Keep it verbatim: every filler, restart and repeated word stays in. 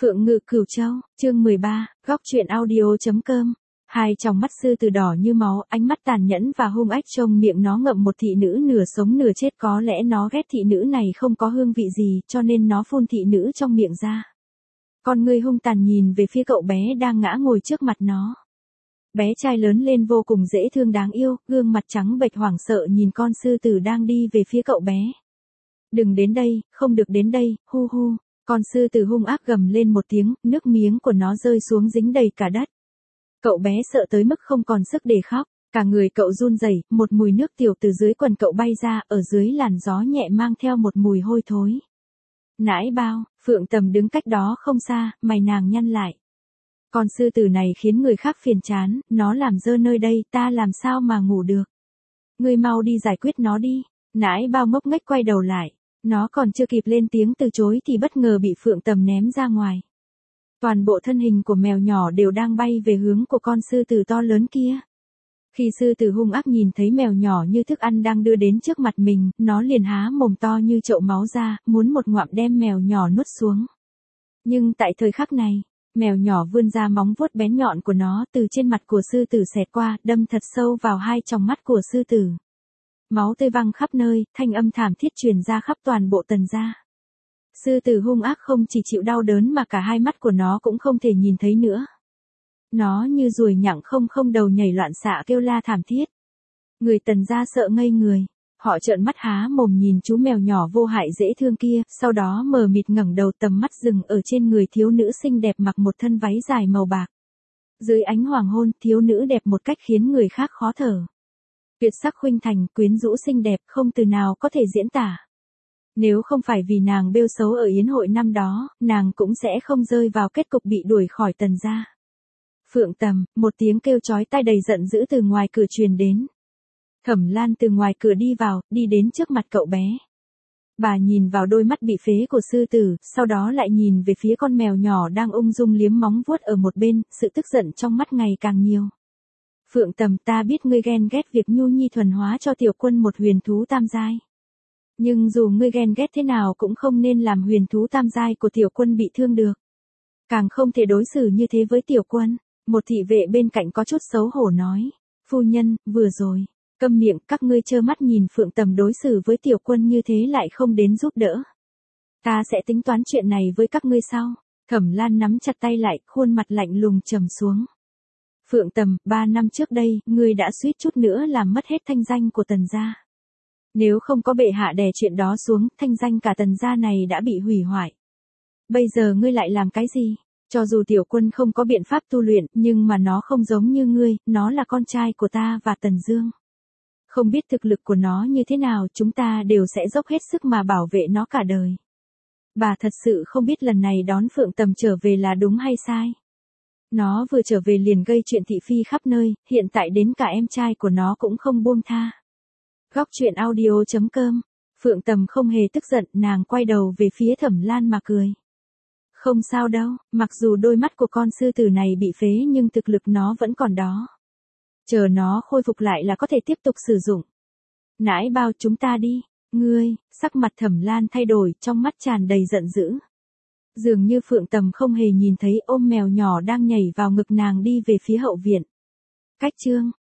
Phượng Ngự Cửu Châu, chương mười ba, góc truyện audio.com. Hai tròng mắt sư tử đỏ như máu, ánh mắt tàn nhẫn và hung ác, trong miệng nó ngậm một thị nữ nửa sống nửa chết. Có lẽ nó ghét thị nữ này không có hương vị gì, cho nên nó phun thị nữ trong miệng ra. Con người hung tàn nhìn về phía cậu bé đang ngã ngồi trước mặt nó. Bé trai lớn lên vô cùng dễ thương đáng yêu, gương mặt trắng bệch hoảng sợ nhìn con sư tử đang đi về phía cậu bé. Đừng đến đây, không được đến đây, hu hu. Con sư tử hung ác gầm lên một tiếng, nước miếng của nó rơi xuống dính đầy cả đất. Cậu bé sợ tới mức không còn sức để khóc, cả người cậu run rẩy, một mùi nước tiểu từ dưới quần cậu bay ra, ở dưới làn gió nhẹ mang theo một mùi hôi thối. Nãi bao, Phượng Tầm đứng cách đó không xa, mày nàng nhăn lại. Con sư tử này khiến người khác phiền chán, nó làm dơ nơi đây, ta làm sao mà ngủ được. Ngươi mau đi giải quyết nó đi. Nãi bao ngốc nghếch quay đầu lại. Nó còn chưa kịp lên tiếng từ chối thì bất ngờ bị Phượng Tầm ném ra ngoài. Toàn bộ thân hình của mèo nhỏ đều đang bay về hướng của con sư tử to lớn kia. Khi sư tử hung ác nhìn thấy mèo nhỏ như thức ăn đang đưa đến trước mặt mình, nó liền há mồm to như chậu máu ra, muốn một ngoạm đem mèo nhỏ nuốt xuống. Nhưng tại thời khắc này, mèo nhỏ vươn ra móng vuốt bén nhọn của nó từ trên mặt của sư tử xẹt qua, đâm thật sâu vào hai tròng mắt của sư tử. Máu tươi văng khắp nơi, thanh âm thảm thiết truyền ra khắp toàn bộ Tần gia. Sư tử hung ác không chỉ chịu đau đớn mà cả hai mắt của nó cũng không thể nhìn thấy nữa. Nó như ruồi nhặng không không đầu nhảy loạn xạ kêu la thảm thiết. Người Tần gia sợ ngây người. Họ trợn mắt há mồm nhìn chú mèo nhỏ vô hại dễ thương kia, sau đó mờ mịt ngẩng đầu, tầm mắt dừng ở trên người thiếu nữ xinh đẹp mặc một thân váy dài màu bạc. Dưới ánh hoàng hôn, thiếu nữ đẹp một cách khiến người khác khó thở. Tuyệt sắc khuynh thành, quyến rũ xinh đẹp, không từ nào có thể diễn tả. Nếu không phải vì nàng bêu xấu ở yến hội năm đó, nàng cũng sẽ không rơi vào kết cục bị đuổi khỏi Tần gia. Phượng Tầm, một tiếng kêu chói tai đầy giận dữ từ ngoài cửa truyền đến. Thẩm Lan từ ngoài cửa đi vào, đi đến trước mặt cậu bé. Bà nhìn vào đôi mắt bị phế của sư tử, sau đó lại nhìn về phía con mèo nhỏ đang ung dung liếm móng vuốt ở một bên, sự tức giận trong mắt ngày càng nhiều. Phượng Tầm, ta biết ngươi ghen ghét việc Nhu Nhi thuần hóa cho tiểu quân một huyền thú tam giai. Nhưng dù ngươi ghen ghét thế nào cũng không nên làm huyền thú tam giai của tiểu quân bị thương được. Càng không thể đối xử như thế với tiểu quân. Một thị vệ bên cạnh có chút xấu hổ nói. Phu nhân, vừa rồi. Câm miệng, các ngươi trơ mắt nhìn Phượng Tầm đối xử với tiểu quân như thế lại không đến giúp đỡ. Ta sẽ tính toán chuyện này với các ngươi sau. Thẩm Lan nắm chặt tay lại, khuôn mặt lạnh lùng trầm xuống. Phượng Tầm, ba năm trước đây, ngươi đã suýt chút nữa làm mất hết thanh danh của Tần gia. Nếu không có bệ hạ đè chuyện đó xuống, thanh danh cả Tần gia này đã bị hủy hoại. Bây giờ ngươi lại làm cái gì? Cho dù tiểu quân không có biện pháp tu luyện, nhưng mà nó không giống như ngươi, nó là con trai của ta và Tần Dương. Không biết thực lực của nó như thế nào, chúng ta đều sẽ dốc hết sức mà bảo vệ nó cả đời. Bà thật sự không biết lần này đón Phượng Tầm trở về là đúng hay sai. Nó vừa trở về liền gây chuyện thị phi khắp nơi, hiện tại đến cả em trai của nó cũng không buông tha. Góc truyện audio.com. Phượng Tầm không hề tức giận, nàng quay đầu về phía Thẩm Lan mà cười. Không sao đâu, mặc dù đôi mắt của con sư tử này bị phế nhưng thực lực nó vẫn còn đó. Chờ nó khôi phục lại là có thể tiếp tục sử dụng. Nãi bao, chúng ta đi. Ngươi, sắc mặt Thẩm Lan thay đổi, trong mắt tràn đầy giận dữ. Dường như Phượng Tầm không hề nhìn thấy, ôm mèo nhỏ đang nhảy vào ngực nàng đi về phía hậu viện. Cách chương